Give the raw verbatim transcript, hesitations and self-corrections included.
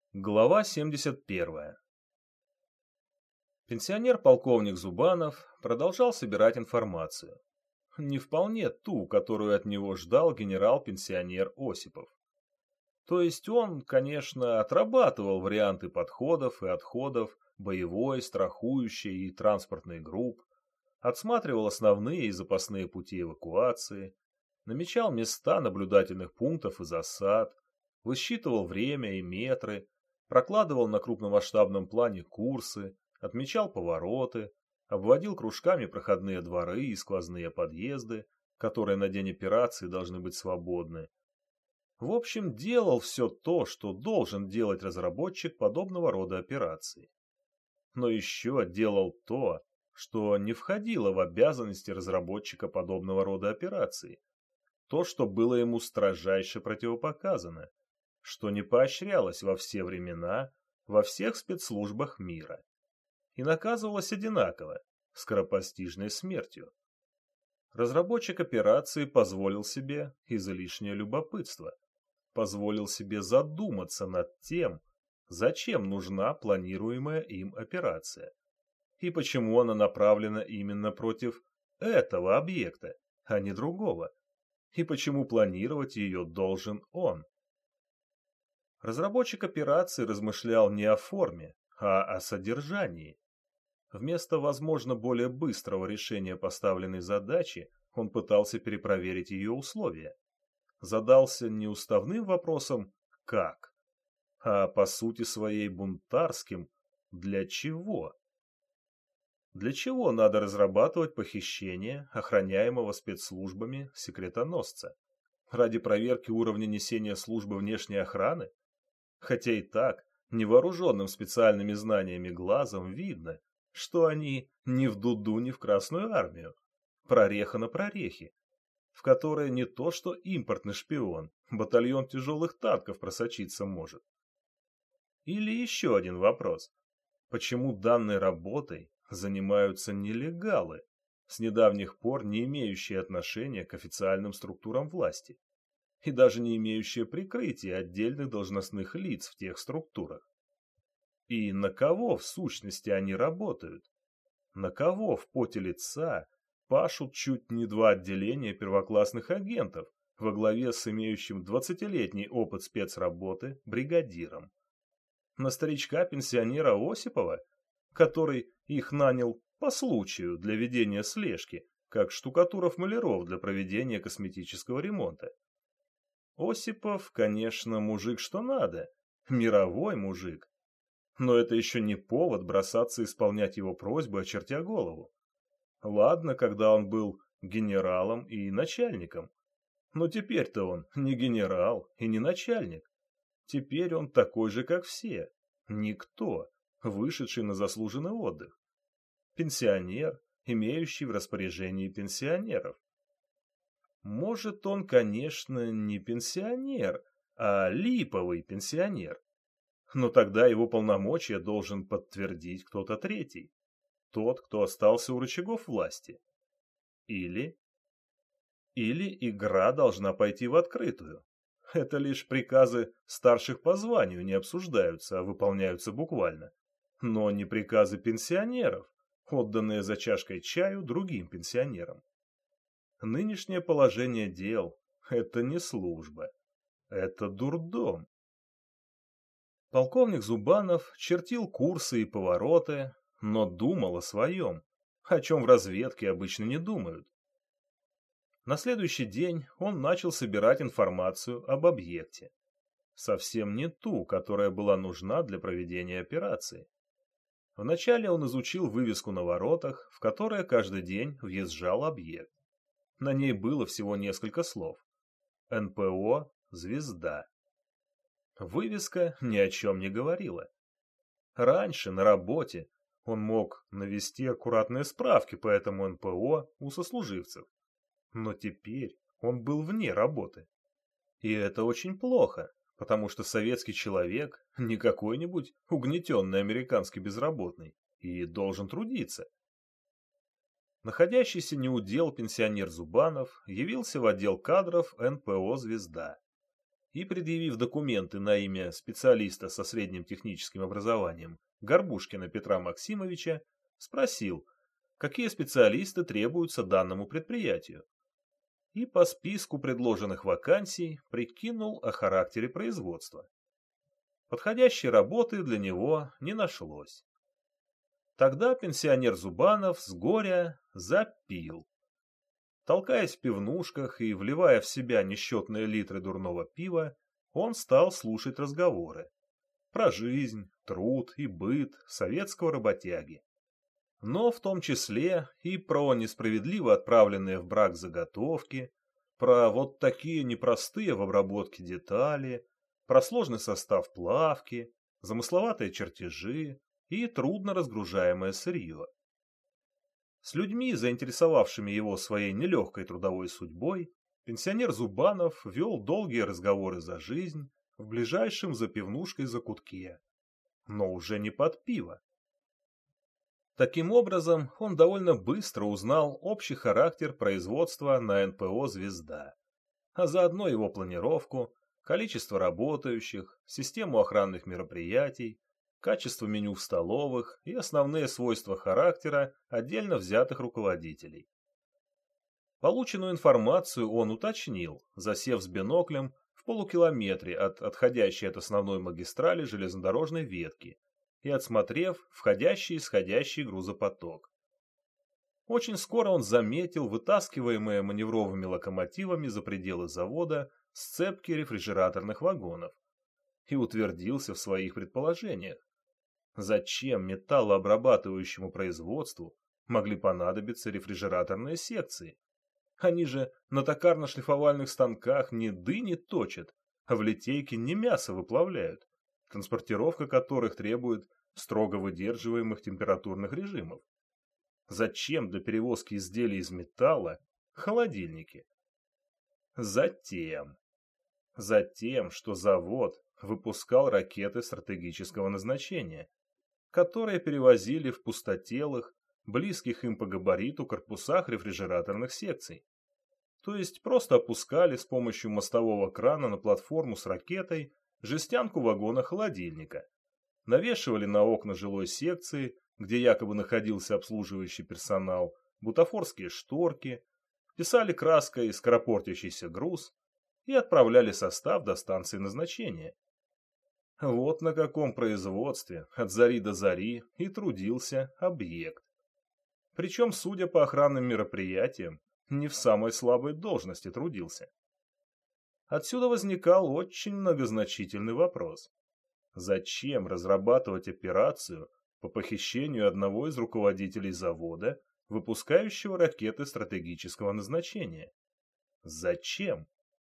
Глава семьдесят первая. Пенсионер-полковник Зубанов продолжал собирать информацию. Не вполне ту, которую от него ждал генерал-пенсионер Осипов. То есть он, конечно, отрабатывал варианты подходов и отходов боевой, страхующей и транспортной групп, отсматривал основные и запасные пути эвакуации, намечал места наблюдательных пунктов и засад, высчитывал время и метры, прокладывал на крупномасштабном плане курсы, отмечал повороты, обводил кружками проходные дворы и сквозные подъезды, которые на день операции должны быть свободны. В общем, делал все то, что должен делать разработчик подобного рода операций. Но еще делал то, что не входило в обязанности разработчика подобного рода операций, то, что было ему строжайше противопоказано, что не поощрялось во все времена, во всех спецслужбах мира, и наказывалось одинаково, скоропостижной смертью. Разработчик операции позволил себе излишнее любопытство, позволил себе задуматься над тем, зачем нужна планируемая им операция, и почему она направлена именно против этого объекта, а не другого, и почему планировать ее должен он. Разработчик операции размышлял не о форме, а о содержании. Вместо, возможно, более быстрого решения поставленной задачи, он пытался перепроверить ее условия. Задался не уставным вопросом «как?», а по сути своей бунтарским «для чего?». Для чего надо разрабатывать похищение охраняемого спецслужбами секретоносца? Ради проверки уровня несения службы внешней охраны? Хотя и так, невооруженным специальными знаниями глазом видно, что они ни в Дуду, ни в Красную армию. Прореха на прорехе, в которой не то что импортный шпион, батальон тяжелых танков просочиться может. Или еще один вопрос. Почему данной работой занимаются нелегалы, с недавних пор не имеющие отношения к официальным структурам власти, и даже не имеющие прикрытия отдельных должностных лиц в тех структурах? И на кого в сущности они работают? На кого в поте лица пашут чуть не два отделения первоклассных агентов во главе с имеющим двадцатилетний опыт спецработы бригадиром? На старичка-пенсионера Осипова, который их нанял по случаю для ведения слежки, как штукатуров-маляров для проведения косметического ремонта? Осипов, конечно, мужик что надо, мировой мужик. Но это еще не повод бросаться исполнять его просьбы, очертя голову. Ладно, когда он был генералом и начальником. Но теперь-то он не генерал и не начальник. Теперь он такой же, как все. Никто, вышедший на заслуженный отдых. Пенсионер, имеющий в распоряжении пенсионеров. Может, он, конечно, не пенсионер, а липовый пенсионер. Но тогда его полномочия должен подтвердить кто-то третий. Тот, кто остался у рычагов власти. Или... Или игра должна пойти в открытую. Это лишь приказы старших по званию не обсуждаются, а выполняются буквально. Но не приказы пенсионеров, отданные за чашкой чаю другим пенсионерам. Нынешнее положение дел – это не служба. Это дурдом. Полковник Зубанов чертил курсы и повороты, но думал о своем, о чем в разведке обычно не думают. На следующий день он начал собирать информацию об объекте. Совсем не ту, которая была нужна для проведения операции. Вначале он изучил вывеску на воротах, в которое каждый день въезжал объект. На ней было всего несколько слов. эн пэ о «Звезда». Вывеска ни о чем не говорила. Раньше, на работе, он мог навести аккуратные справки по этому эн пэ о у сослуживцев. Но теперь он был вне работы. И это очень плохо, потому что советский человек не какой-нибудь угнетенный американский безработный и должен трудиться. Находящийся неудел пенсионер Зубанов явился в отдел кадров эн пэ о «Звезда» и, предъявив документы на имя специалиста со средним техническим образованием Горбушкина Петра Максимовича, спросил, какие специалисты требуются данному предприятию, и по списку предложенных вакансий прикинул о характере производства. Подходящей работы для него не нашлось. Тогда пенсионер Зубанов с горя запил. Толкаясь в пивнушках и вливая в себя несчетные литры дурного пива, он стал слушать разговоры про жизнь, труд и быт советского работяги. Но в том числе и про несправедливо отправленные в брак заготовки, про вот такие непростые в обработке детали, про сложный состав плавки, замысловатые чертежи и трудно разгружаемое сырье. С людьми, заинтересовавшими его своей нелегкой трудовой судьбой, пенсионер Зубанов вел долгие разговоры за жизнь в ближайшем за пивнушкой закутке, но уже не под пиво. Таким образом, он довольно быстро узнал общий характер производства на эн пэ о «Звезда», а заодно его планировку, количество работающих, систему охранных мероприятий, качество меню в столовых и основные свойства характера отдельно взятых руководителей. Полученную информацию он уточнил, засев с биноклем в полукилометре от отходящей от основной магистрали железнодорожной ветки и отсмотрев входящий и исходящий грузопоток. Очень скоро он заметил вытаскиваемые маневровыми локомотивами за пределы завода сцепки рефрижераторных вагонов и утвердился в своих предположениях. Зачем металлообрабатывающему производству могли понадобиться рефрижераторные секции? Они же на токарно-шлифовальных станках не дыни точат, а в литейке не мясо выплавляют, транспортировка которых требует строго выдерживаемых температурных режимов. Зачем для перевозки изделий из металла холодильники? Затем. Затем, что завод выпускал ракеты стратегического назначения, которые перевозили в пустотелых, близких им по габариту корпусах рефрижераторных секций. То есть просто опускали с помощью мостового крана на платформу с ракетой жестянку вагона холодильника, навешивали на окна жилой секции, где якобы находился обслуживающий персонал, бутафорские шторки, писали краской скоропортящийся груз и отправляли состав до станции назначения. Вот на каком производстве от зари до зари и трудился объект. Причем, судя по охранным мероприятиям, не в самой слабой должности трудился. Отсюда возникал очень многозначительный вопрос. Зачем разрабатывать операцию по похищению одного из руководителей завода, выпускающего ракеты стратегического назначения? Зачем?